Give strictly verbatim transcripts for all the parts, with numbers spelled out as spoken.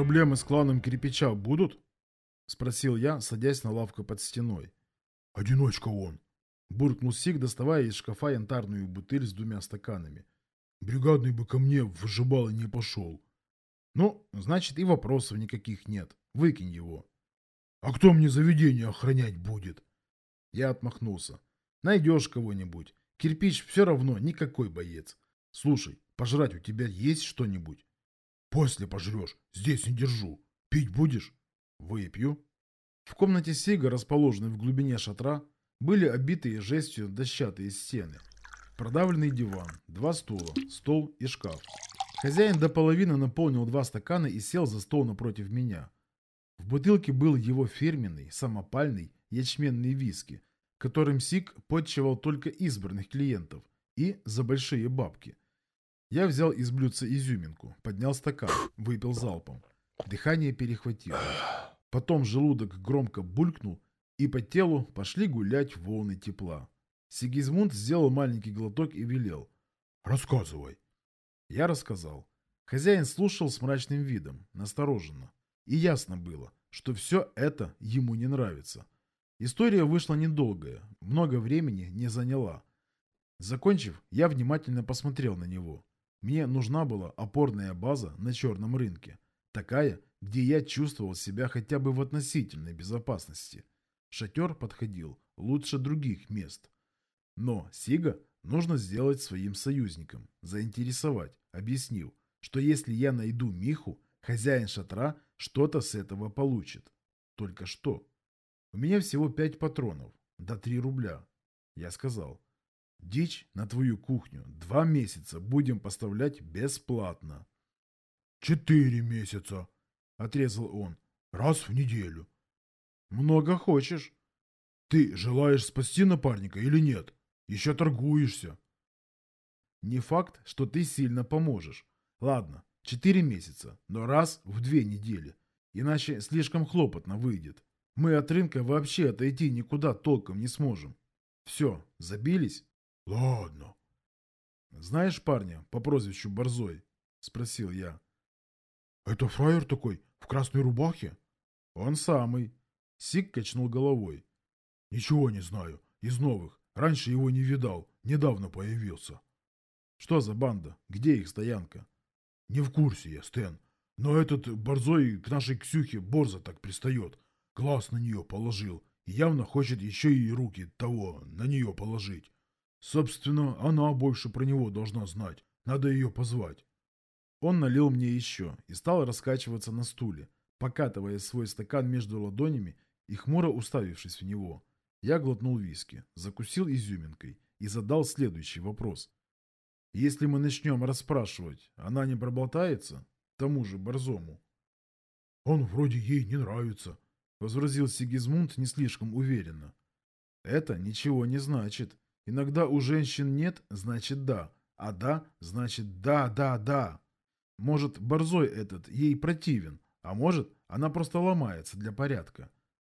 проблемы с кланом кирпича будут? Спросил я, садясь на лавку под стеной. Одиночка он. Буркнул Сик, доставая из шкафа янтарную бутыль с двумя стаканами. Бригадный бы ко мне в вышибало не пошел. Ну, значит, и вопросов никаких нет. Выкинь его. А кто мне заведение охранять будет? Я отмахнулся. Найдешь кого-нибудь. Кирпич все равно никакой боец. Слушай, пожрать у тебя есть что-нибудь? После пожрешь. Здесь не держу. Пить будешь? Выпью. В комнате Сига, расположенной в глубине шатра, были обитые жестью дощатые стены. Продавленный диван, два стула, стол и шкаф. Хозяин до половины наполнил два стакана и сел за стол напротив меня. В бутылке был его фирменный, самопальный, ячменный виски, которым Сик подчивал только избранных клиентов и за большие бабки. Я взял из блюдца изюминку, поднял стакан, выпил залпом. Дыхание перехватило. Потом желудок громко булькнул, и по телу пошли гулять волны тепла. Сигизмунд сделал маленький глоток и велел. «Рассказывай». Я рассказал. Хозяин слушал с мрачным видом, настороженно. И ясно было, что все это ему не нравится. История вышла недолгая, много времени не заняла. Закончив, я внимательно посмотрел на него. Мне нужна была опорная база на черном рынке. Такая, где я чувствовал себя хотя бы в относительной безопасности. Шатер подходил лучше других мест. Но Сига нужно сделать своим союзником, заинтересовать, объяснил, что если я найду Миху, хозяин шатра что-то с этого получит. Только что? У меня всего пять патронов, до три рубля. Я сказал, дичь на твою кухню два месяца будем поставлять бесплатно. Четыре месяца, отрезал он, раз в неделю. Много хочешь. Ты желаешь спасти напарника или нет? Еще торгуешься. Не факт, что ты сильно поможешь. Ладно, четыре месяца, но раз в две недели. Иначе слишком хлопотно выйдет. Мы от рынка вообще отойти никуда толком не сможем. Все, забились? Ладно. Знаешь парня по прозвищу Борзой? Спросил я. Это фраер такой, в красной рубахе? Он самый. Сик качнул головой. Ничего не знаю. Из новых. Раньше его не видал. Недавно появился. Что за банда? Где их стоянка? Не в курсе я, Стэн. Но этот Борзой к нашей Ксюхе борзо так пристает. Глаз на нее положил. И явно хочет еще и руки того на нее положить. Собственно, она больше про него должна знать. Надо ее позвать. Он налил мне еще и стал раскачиваться на стуле, покатывая свой стакан между ладонями и хмуро уставившись в него. Я глотнул виски, закусил изюминкой и задал следующий вопрос. Если мы начнем расспрашивать, она не проболтается? Тому же Борзому. Он вроде ей не нравится, возразил Сигизмунд не слишком уверенно. Это ничего не значит. Иногда у женщин нет, значит да, а да, значит да, да, да. Может, Борзой этот ей противен, а может, она просто ломается для порядка.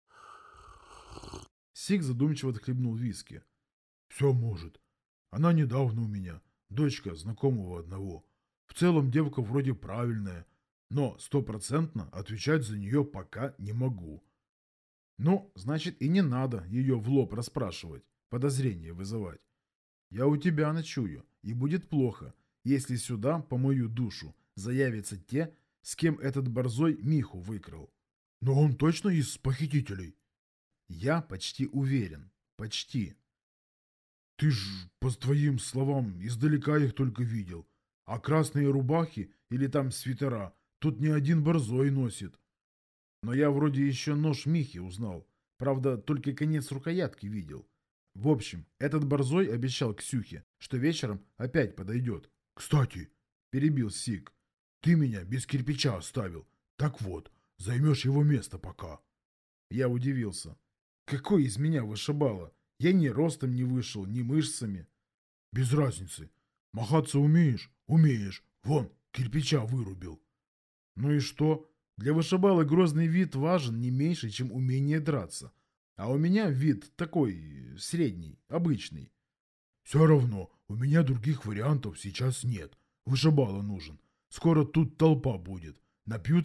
Сиг задумчиво отхлебнул виски. Все может. Она недавно у меня, дочка знакомого одного. В целом девка вроде правильная, но стопроцентно отвечать за нее пока не могу. Ну, значит, и не надо ее в лоб расспрашивать, подозрение вызывать. Я у тебя ночую, и будет плохо, если сюда, по мою душу, заявятся те, с кем этот Борзой Миху выкрал. Но он точно из похитителей? Я почти уверен. Почти. Ты ж, по твоим словам, издалека их только видел. А красные рубахи или там свитера тут ни один Борзой носит. Но я вроде еще нож Михи узнал. Правда, только конец рукоятки видел. В общем, этот Борзой обещал Ксюхе, что вечером опять подойдет. Кстати, перебил Сик, ты меня без кирпича оставил. Так вот, займешь его место пока. Я удивился. Какой из меня вышибало? Я ни ростом не вышел, ни мышцами. Без разницы. Махаться умеешь? Умеешь. Вон, кирпича вырубил. Ну и что? Для вышибала грозный вид важен не меньше, чем умение драться. А у меня вид такой, средний, обычный. Все равно, у меня других вариантов сейчас нет. Вышибала нужен. Скоро тут толпа будет. Напьются,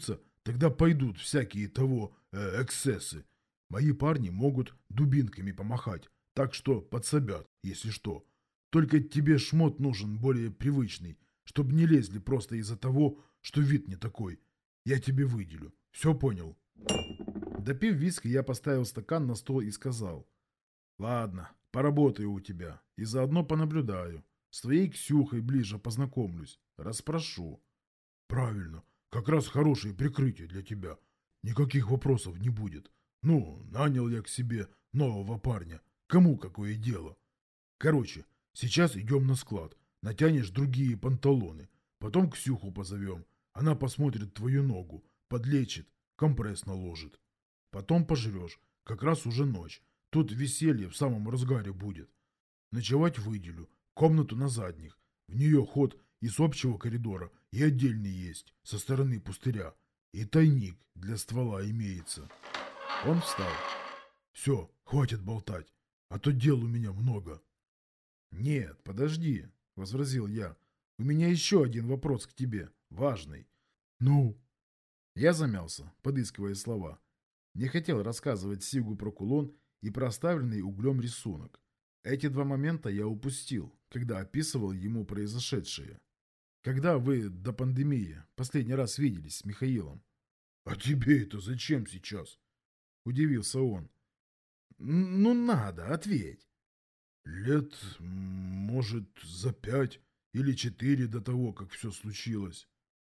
Тогда пойдут всякие того э, эксцессы. Мои парни могут дубинками помахать, так что подсобят, если что. Только тебе шмот нужен более привычный, чтобы не лезли просто из-за того, что вид не такой. Я тебе выделю. Все понял?» Допив виски, я поставил стакан на стол и сказал: «Ладно, поработаю у тебя и заодно понаблюдаю. С твоей Ксюхой ближе познакомлюсь, расспрошу». «Правильно, как раз хорошее прикрытие для тебя. Никаких вопросов не будет. Ну, нанял я к себе нового парня. Кому какое дело? Короче, сейчас идем на склад. Натянешь другие панталоны. Потом Ксюху позовем. Она посмотрит твою ногу, подлечит, компресс наложит. Потом пожрешь. Как раз уже ночь. Тут веселье в самом разгаре будет. Ночевать выделю. Комнату на задних. В нее ход из общего коридора и отдельный есть, со стороны пустыря. И тайник для ствола имеется». Он встал. «Все, хватит болтать, а то дел у меня много». «Нет, подожди», — возразил я. «У меня еще один вопрос к тебе, важный». «Ну?» Я замялся, подыскивая слова. Не хотел рассказывать Сигу про кулон и про оставленный углем рисунок. Эти два момента я упустил, когда описывал ему произошедшее. Когда вы до пандемии последний раз виделись с Михаилом? «А тебе это зачем сейчас?» — удивился он. «Ну надо, ответь». «Лет, может, за пять или четыре до того, как все случилось».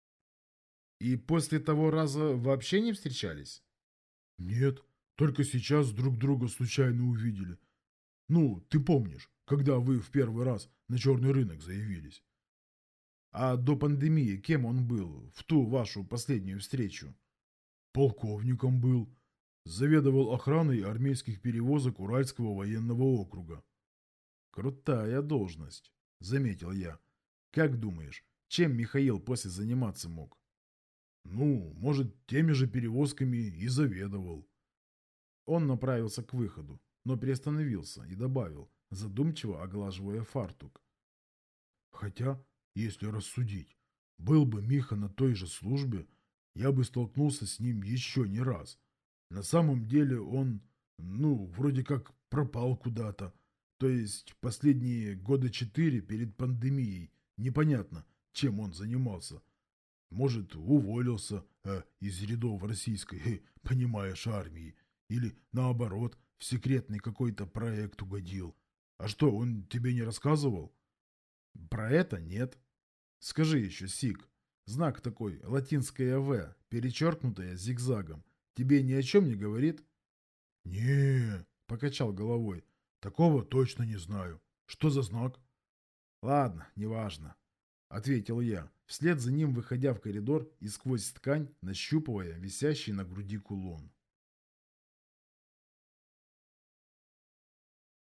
«И после того раза вообще не встречались?» «Нет, только сейчас друг друга случайно увидели. Ну, ты помнишь, когда вы в первый раз на черный рынок заявились?» «А до пандемии кем он был в ту вашу последнюю встречу?» «Полковником был. Заведовал охраной армейских перевозок Уральского военного округа». «Крутая должность», — заметил я. «Как думаешь, чем Михаил после заниматься мог?» «Ну, может, теми же перевозками и заведовал». Он направился к выходу, но приостановился и добавил, задумчиво оглаживая фартук: «Хотя, если рассудить, был бы Миха на той же службе, я бы столкнулся с ним еще не раз. На самом деле он, ну, вроде как пропал куда-то. То есть последние года четыре перед пандемией непонятно, чем он занимался. Может, уволился э, из рядов российской, э, понимаешь, армии. Или, наоборот, в секретный какой-то проект угодил. А что, он тебе не рассказывал?» «Про это нет. Скажи еще, Сик, знак такой, латинское «В», перечеркнутое зигзагом, тебе ни о чем не говорит?» «Не», — покачал головой, — «такого точно не знаю. Что за знак?» «Ладно, неважно», — ответил я, вслед за ним выходя в коридор и сквозь ткань нащупывая висящий на груди кулон.